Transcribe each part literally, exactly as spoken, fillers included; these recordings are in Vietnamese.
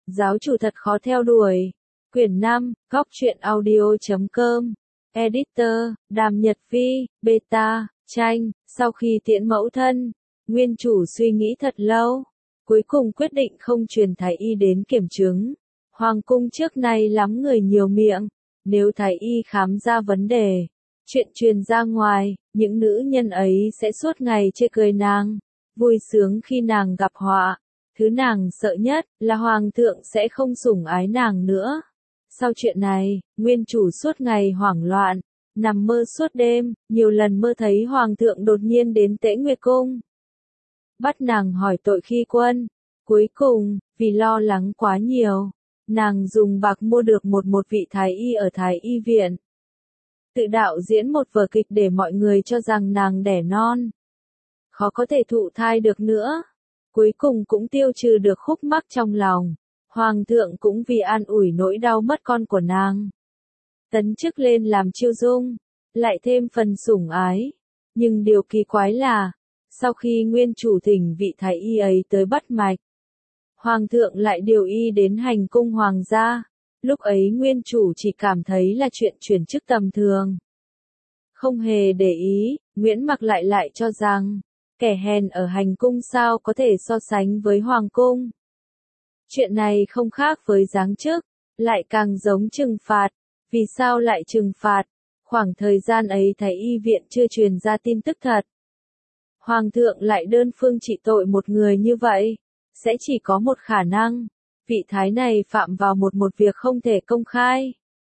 Giáo chủ thật khó theo đuổi. Quyển năm, góc truyện audio chấm com. Editor, Đàm Nhật Phi, Beta, tranh, sau khi tiễn mẫu thân, nguyên chủ suy nghĩ thật lâu. Cuối cùng quyết định không truyền thái y đến kiểm chứng. Hoàng cung trước nay lắm người nhiều miệng. Nếu thái y khám ra vấn đề, chuyện truyền ra ngoài, những nữ nhân ấy sẽ suốt ngày chê cười nàng, vui sướng khi nàng gặp họa. Thứ nàng sợ nhất là hoàng thượng sẽ không sủng ái nàng nữa. Sau chuyện này, nguyên chủ suốt ngày hoảng loạn, nằm mơ suốt đêm, nhiều lần mơ thấy hoàng thượng đột nhiên đến Tễ Nguyệt Cung. Bắt nàng hỏi tội khi quân. Cuối cùng, vì lo lắng quá nhiều, nàng dùng bạc mua được một một vị thái y ở thái y viện. Tự đạo diễn một vở kịch để mọi người cho rằng nàng đẻ non. Khó có thể thụ thai được nữa. Cuối cùng cũng tiêu trừ được khúc mắc trong lòng. Hoàng thượng cũng vì an ủi nỗi đau mất con của nàng, tấn chức lên làm chiêu dung, lại thêm phần sủng ái. Nhưng điều kỳ quái là, sau khi nguyên chủ thỉnh vị thái y ấy tới bắt mạch, hoàng thượng lại điều y đến hành cung hoàng gia. Lúc ấy nguyên chủ chỉ cảm thấy là chuyện chuyển chức tầm thường, không hề để ý. Nguyễn Mặc lại lại cho rằng, kẻ hèn ở hành cung sao có thể so sánh với hoàng cung. Chuyện này không khác với giáng chức, lại càng giống trừng phạt. Vì sao lại trừng phạt? Khoảng thời gian ấy thái y viện chưa truyền ra tin tức thật. Hoàng thượng lại đơn phương trị tội một người như vậy, sẽ chỉ có một khả năng, vị thái này phạm vào một một việc không thể công khai.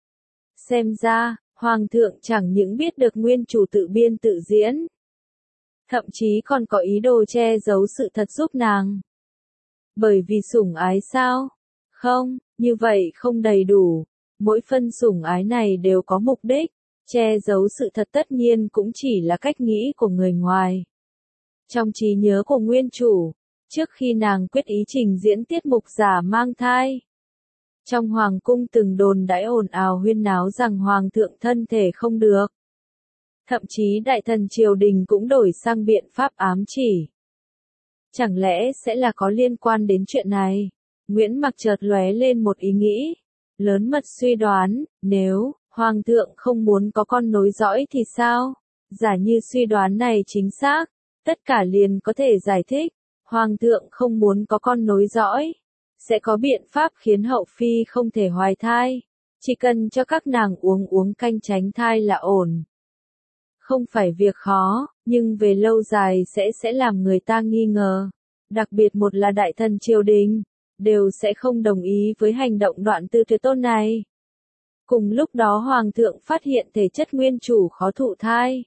Xem ra, hoàng thượng chẳng những biết được nguyên chủ tự biên tự diễn, thậm chí còn có ý đồ che giấu sự thật giúp nàng. Bởi vì sủng ái sao? Không, như vậy không đầy đủ. Mỗi phân sủng ái này đều có mục đích. Che giấu sự thật tất nhiên cũng chỉ là cách nghĩ của người ngoài. Trong trí nhớ của nguyên chủ, trước khi nàng quyết ý trình diễn tiết mục giả mang thai, trong hoàng cung từng đồn đãi ồn ào huyên náo rằng hoàng thượng thân thể không được. Thậm chí đại thần triều đình cũng đổi sang biện pháp ám chỉ. Chẳng lẽ sẽ là có liên quan đến chuyện này? Nguyễn Mặc chợt lóe lên một ý nghĩ, lớn mật suy đoán, nếu hoàng thượng không muốn có con nối dõi thì sao? Giả như suy đoán này chính xác, tất cả liền có thể giải thích. Hoàng thượng không muốn có con nối dõi, sẽ có biện pháp khiến hậu phi không thể hoài thai, chỉ cần cho các nàng uống uống canh tránh thai là ổn. Không phải việc khó, nhưng về lâu dài sẽ sẽ làm người ta nghi ngờ. Đặc biệt một là đại thần triều đình, đều sẽ không đồng ý với hành động đoạn tư tuyệt tôn này. Cùng lúc đó hoàng thượng phát hiện thể chất nguyên chủ khó thụ thai.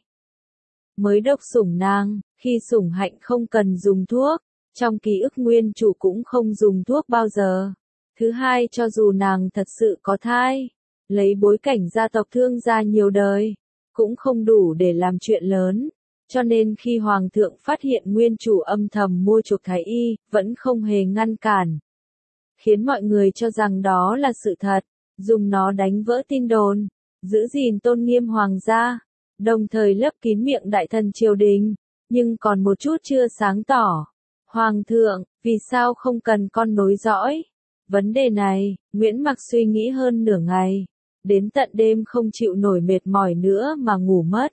Mới độc sủng nàng, khi sủng hạnh không cần dùng thuốc, trong ký ức nguyên chủ cũng không dùng thuốc bao giờ. Thứ hai, cho dù nàng thật sự có thai, lấy bối cảnh gia tộc Thương gia nhiều đời, cũng không đủ để làm chuyện lớn. Cho nên khi hoàng thượng phát hiện nguyên chủ âm thầm mua chuộc thái y, vẫn không hề ngăn cản, khiến mọi người cho rằng đó là sự thật, dùng nó đánh vỡ tin đồn, giữ gìn tôn nghiêm hoàng gia, đồng thời lấp kín miệng đại thần triều đình. Nhưng còn một chút chưa sáng tỏ. Hoàng thượng, vì sao không cần con nối dõi? Vấn đề này, Nguyễn Mặc suy nghĩ hơn nửa ngày, đến tận đêm không chịu nổi mệt mỏi nữa mà ngủ mất.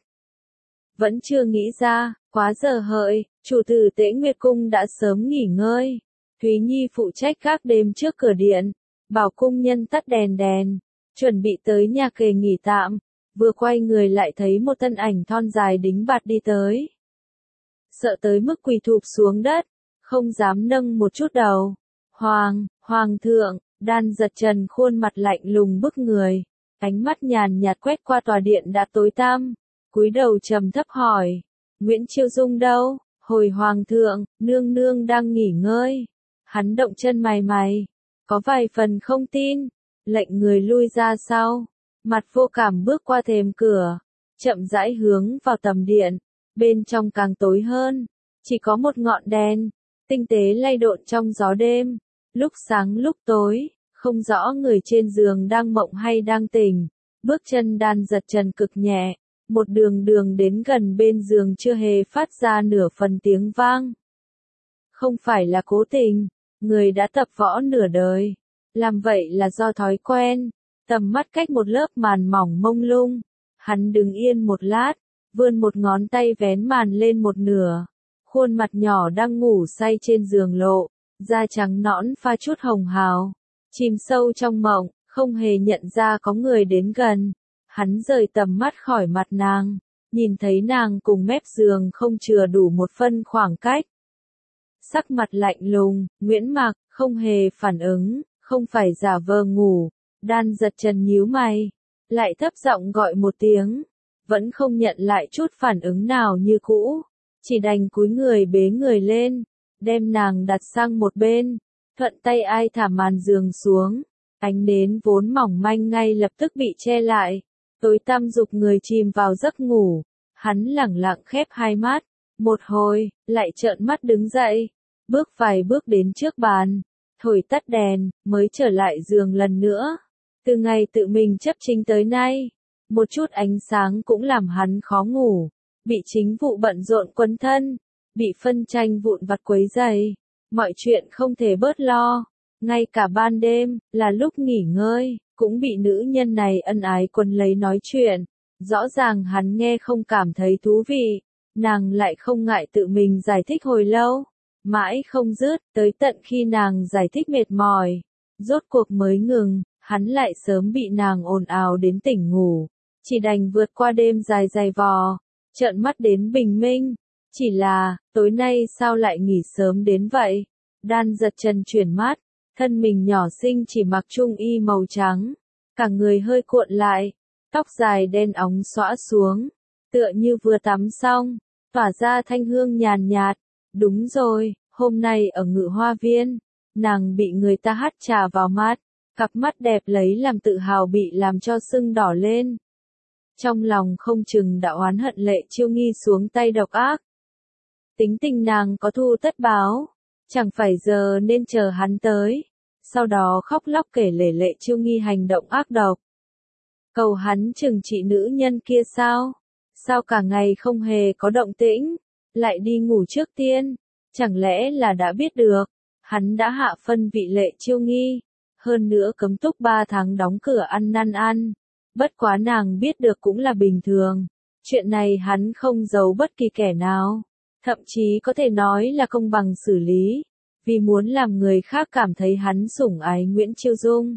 Vẫn chưa nghĩ ra. Quá giờ hợi, chủ tử Tễ Nguyệt Cung đã sớm nghỉ ngơi. Thúy Nhi phụ trách gác đêm trước cửa điện, bảo cung nhân tắt đèn đèn, chuẩn bị tới nhà kề nghỉ tạm. Vừa quay người lại thấy một thân ảnh thon dài đính bạt đi tới. Sợ tới mức quỳ thụp xuống đất, không dám nâng một chút đầu. Hoàng, hoàng thượng, Đan Giật Trần khuôn mặt lạnh lùng bức người, ánh mắt nhàn nhạt quét qua tòa điện đã tối tăm, cúi đầu trầm thấp hỏi, Nguyễn Chiêu Dung đâu? Hồi hoàng thượng, nương nương đang nghỉ ngơi. Hắn động chân mày mày, có vài phần không tin, lệnh người lui ra sau, mặt vô cảm bước qua thềm cửa, chậm rãi hướng vào tầm điện. Bên trong càng tối hơn, chỉ có một ngọn đèn, tinh tế lay độn trong gió đêm, lúc sáng lúc tối, không rõ người trên giường đang mộng hay đang tỉnh. Bước chân Đan Giật Trần cực nhẹ, một đường đường đến gần bên giường chưa hề phát ra nửa phần tiếng vang. Không phải là cố tình, người đã tập võ nửa đời, làm vậy là do thói quen, tầm mắt cách một lớp màn mỏng mông lung. Hắn đứng yên một lát, vươn một ngón tay vén màn lên một nửa. Khuôn mặt nhỏ đang ngủ say trên giường lộ, da trắng nõn pha chút hồng hào. Chìm sâu trong mộng, không hề nhận ra có người đến gần. Hắn rời tầm mắt khỏi mặt nàng, nhìn thấy nàng cùng mép giường không chừa đủ một phân khoảng cách. Sắc mặt lạnh lùng, Nguyễn Mặc, không hề phản ứng, không phải giả vờ ngủ. Đan giật chân nhíu mày, lại thấp giọng gọi một tiếng, vẫn không nhận lại chút phản ứng nào như cũ, chỉ đành cúi người bế người lên, đem nàng đặt sang một bên, thuận tay ai thả màn giường xuống, ánh nến vốn mỏng manh ngay lập tức bị che lại, tối tăm dục người chìm vào giấc ngủ, hắn lẳng lặng khép hai mắt, một hồi, lại trợn mắt đứng dậy, bước vài bước đến trước bàn, thổi tắt đèn, mới trở lại giường lần nữa. Từ ngày tự mình chấp chính tới nay, một chút ánh sáng cũng làm hắn khó ngủ, bị chính vụ bận rộn quấn thân, bị phân tranh vụn vặt quấy rầy, mọi chuyện không thể bớt lo, ngay cả ban đêm, là lúc nghỉ ngơi, cũng bị nữ nhân này ân ái quấn lấy nói chuyện, rõ ràng hắn nghe không cảm thấy thú vị, nàng lại không ngại tự mình giải thích hồi lâu, mãi không dứt, tới tận khi nàng giải thích mệt mỏi, rốt cuộc mới ngừng. Hắn lại sớm bị nàng ồn ào đến tỉnh ngủ, chỉ đành vượt qua đêm dài dày vò, trợn mắt đến bình minh. Chỉ là, tối nay sao lại nghỉ sớm đến vậy? Đan giật chân chuyển mắt, thân mình nhỏ xinh chỉ mặc trung y màu trắng, cả người hơi cuộn lại, tóc dài đen óng xõa xuống, tựa như vừa tắm xong, tỏa ra thanh hương nhàn nhạt. Đúng rồi, hôm nay ở Ngự Hoa Viên, nàng bị người ta hắt trà vào mắt. Cặp mắt đẹp lấy làm tự hào bị làm cho sưng đỏ lên. Trong lòng không chừng đã oán hận Lệ Chiêu Nghi xuống tay độc ác. Tính tình nàng có thu tất báo, chẳng phải giờ nên chờ hắn tới, sau đó khóc lóc kể lể Lệ Chiêu Nghi hành động ác độc. Cầu hắn trừng trị nữ nhân kia sao? Sao cả ngày không hề có động tĩnh, lại đi ngủ trước tiên, chẳng lẽ là đã biết được, hắn đã hạ phân vị Lệ Chiêu Nghi. Hơn nữa cấm túc ba tháng đóng cửa ăn năn ăn. Bất quá nàng biết được cũng là bình thường. Chuyện này hắn không giấu bất kỳ kẻ nào. Thậm chí có thể nói là công bằng xử lý. Vì muốn làm người khác cảm thấy hắn sủng ái Nguyễn Chiêu Dung.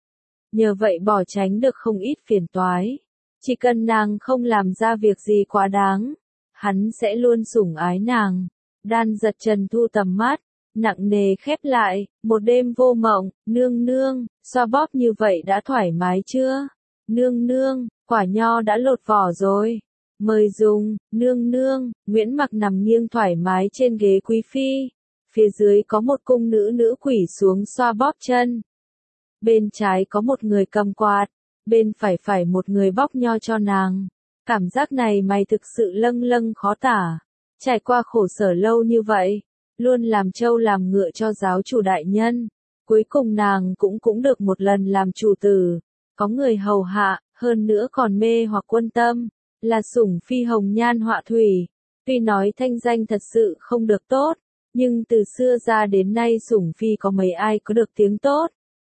Nhờ vậy bỏ tránh được không ít phiền toái. Chỉ cần nàng không làm ra việc gì quá đáng, hắn sẽ luôn sủng ái nàng. Đan giật trần thu tầm mắt. Nặng nề khép lại, một đêm vô mộng, nương nương, xoa bóp như vậy đã thoải mái chưa? Nương nương, quả nho đã lột vỏ rồi. Mời dùng, nương nương, Nguyễn Mặc nằm nghiêng thoải mái trên ghế quý phi. Phía dưới có một cung nữ nữ quỷ xuống xoa bóp chân. Bên trái có một người cầm quạt, bên phải phải một người bóc nho cho nàng. Cảm giác này mày thực sự lâng lâng khó tả. Trải qua khổ sở lâu như vậy. Luôn làm trâu làm ngựa cho giáo chủ đại nhân, cuối cùng nàng cũng cũng được một lần làm chủ tử, có người hầu hạ, hơn nữa còn mê hoặc quân tâm, là sủng phi hồng nhan họa thủy, tuy nói thanh danh thật sự không được tốt, nhưng từ xưa ra đến nay sủng phi có mấy ai có được tiếng tốt.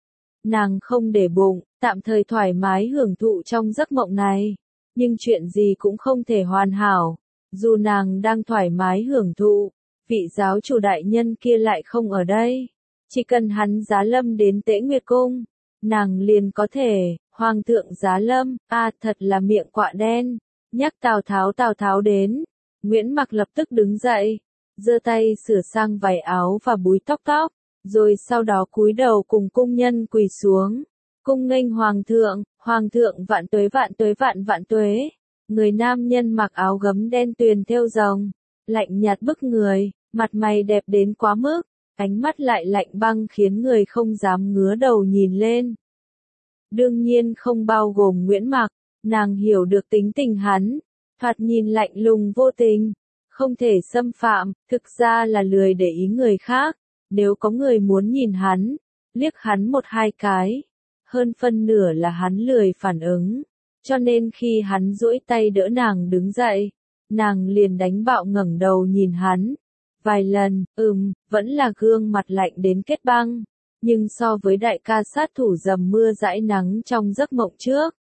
Nàng không để bụng, tạm thời thoải mái hưởng thụ trong giấc mộng này, nhưng chuyện gì cũng không thể hoàn hảo, dù nàng đang thoải mái hưởng thụ. Vị giáo chủ đại nhân kia lại không ở đây. Chỉ cần hắn giá lâm đến Tế Nguyệt Cung, nàng liền có thể, hoàng thượng giá lâm, a à, thật là miệng quạ đen, nhắc Tào Tháo Tào Tháo đến. Nguyễn Mặc lập tức đứng dậy, giơ tay sửa sang vải áo và búi tóc tóc, rồi sau đó cúi đầu cùng cung nhân quỳ xuống. Cung nghênh hoàng thượng, hoàng thượng vạn tuế vạn tuế vạn vạn tuế. Người nam nhân mặc áo gấm đen tuyền thêu rồng, lạnh nhạt bức người. Mặt mày đẹp đến quá mức, ánh mắt lại lạnh băng khiến người không dám ngứa đầu nhìn lên. Đương nhiên không bao gồm Nguyễn Mặc, nàng hiểu được tính tình hắn, thoạt nhìn lạnh lùng vô tình, không thể xâm phạm, thực ra là lười để ý người khác, nếu có người muốn nhìn hắn, liếc hắn một hai cái, hơn phân nửa là hắn lười phản ứng, cho nên khi hắn duỗi tay đỡ nàng đứng dậy, nàng liền đánh bạo ngẩng đầu nhìn hắn. Vài lần, ừm, vẫn là gương mặt lạnh đến kết băng. nhưng so với đại ca sát thủ dầm mưa dãi nắng trong giấc mộng trước,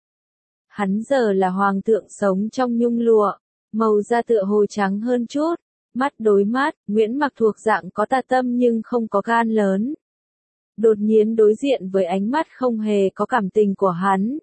hắn giờ là hoàng thượng sống trong nhung lụa, màu da tựa hồ trắng hơn chút, mắt đối mắt, Nguyễn Mặc thuộc dạng có tà tâm nhưng không có gan lớn. Đột nhiên đối diện với ánh mắt không hề có cảm tình của hắn,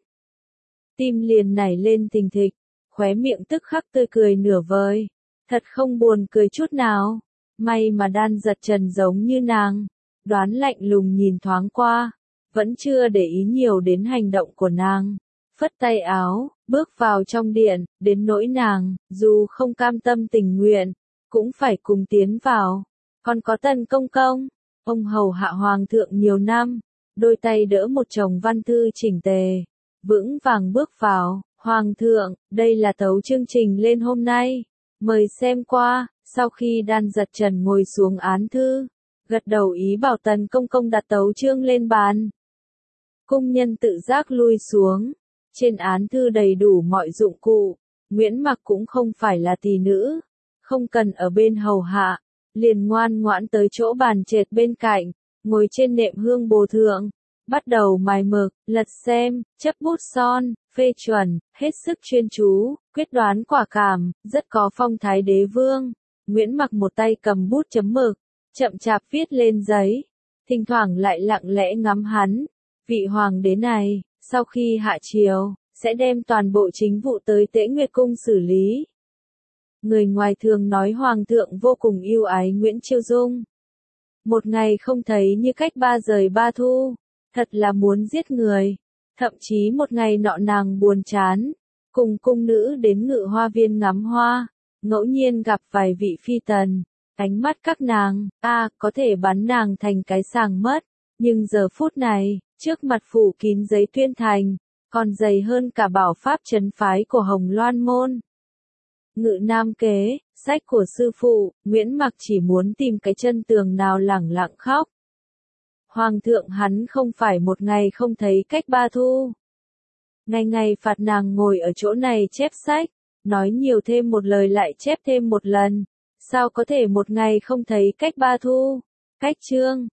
tim liền nảy lên thình thịch, khóe miệng tức khắc tươi cười nửa vời, thật không buồn cười chút nào. May mà Đan Giật Trần giống như nàng, đoán lạnh lùng nhìn thoáng qua, vẫn chưa để ý nhiều đến hành động của nàng, phất tay áo, bước vào trong điện, đến nỗi nàng, dù không cam tâm tình nguyện, cũng phải cùng tiến vào. Còn có Tần công công, ông hầu hạ hoàng thượng nhiều năm, đôi tay đỡ một chồng văn thư chỉnh tề, vững vàng bước vào. Hoàng thượng, đây là tấu chương trình lên hôm nay, mời xem qua. Sau khi Đan Giật Trần ngồi xuống án thư, gật đầu ý bảo Tần công công đặt tấu chương lên bàn. Cung nhân tự giác lui xuống, trên án thư đầy đủ mọi dụng cụ, Nguyễn Mặc cũng không phải là tỳ nữ, không cần ở bên hầu hạ, liền ngoan ngoãn tới chỗ bàn trệt bên cạnh, ngồi trên nệm hương bồ thượng, bắt đầu mài mực, lật xem, chấp bút son, phê chuẩn, hết sức chuyên chú, quyết đoán quả cảm, rất có phong thái đế vương. Nguyễn Mặc một tay cầm bút chấm mực, chậm chạp viết lên giấy, thỉnh thoảng lại lặng lẽ ngắm hắn. Vị hoàng đế này, sau khi hạ triều, sẽ đem toàn bộ chính vụ tới Tế Nguyệt Cung xử lý. Người ngoài thường nói hoàng thượng vô cùng yêu ái Nguyễn Chiêu Dung. Một ngày không thấy như cách ba giời ba thu, thật là muốn giết người. Thậm chí một ngày nọ nàng buồn chán, cùng cung nữ đến Ngự Hoa Viên ngắm hoa, ngẫu nhiên gặp vài vị phi tần, ánh mắt các nàng, a à, có thể bắn nàng thành cái sàng mất, nhưng giờ phút này, trước mặt phủ kín giấy tuyên thành, còn dày hơn cả bảo pháp trấn phái của Hồng Loan Môn. Ngự Nam Kế, sách của sư phụ, Nguyễn Mặc chỉ muốn tìm cái chân tường nào lẳng lặng khóc. Hoàng thượng hắn không phải một ngày không thấy cách ba thu. Ngày ngày phạt nàng ngồi ở chỗ này chép sách, nói nhiều thêm một lời lại chép thêm một lần. Sao có thể một ngày không thấy cách ba thu? Cách chương,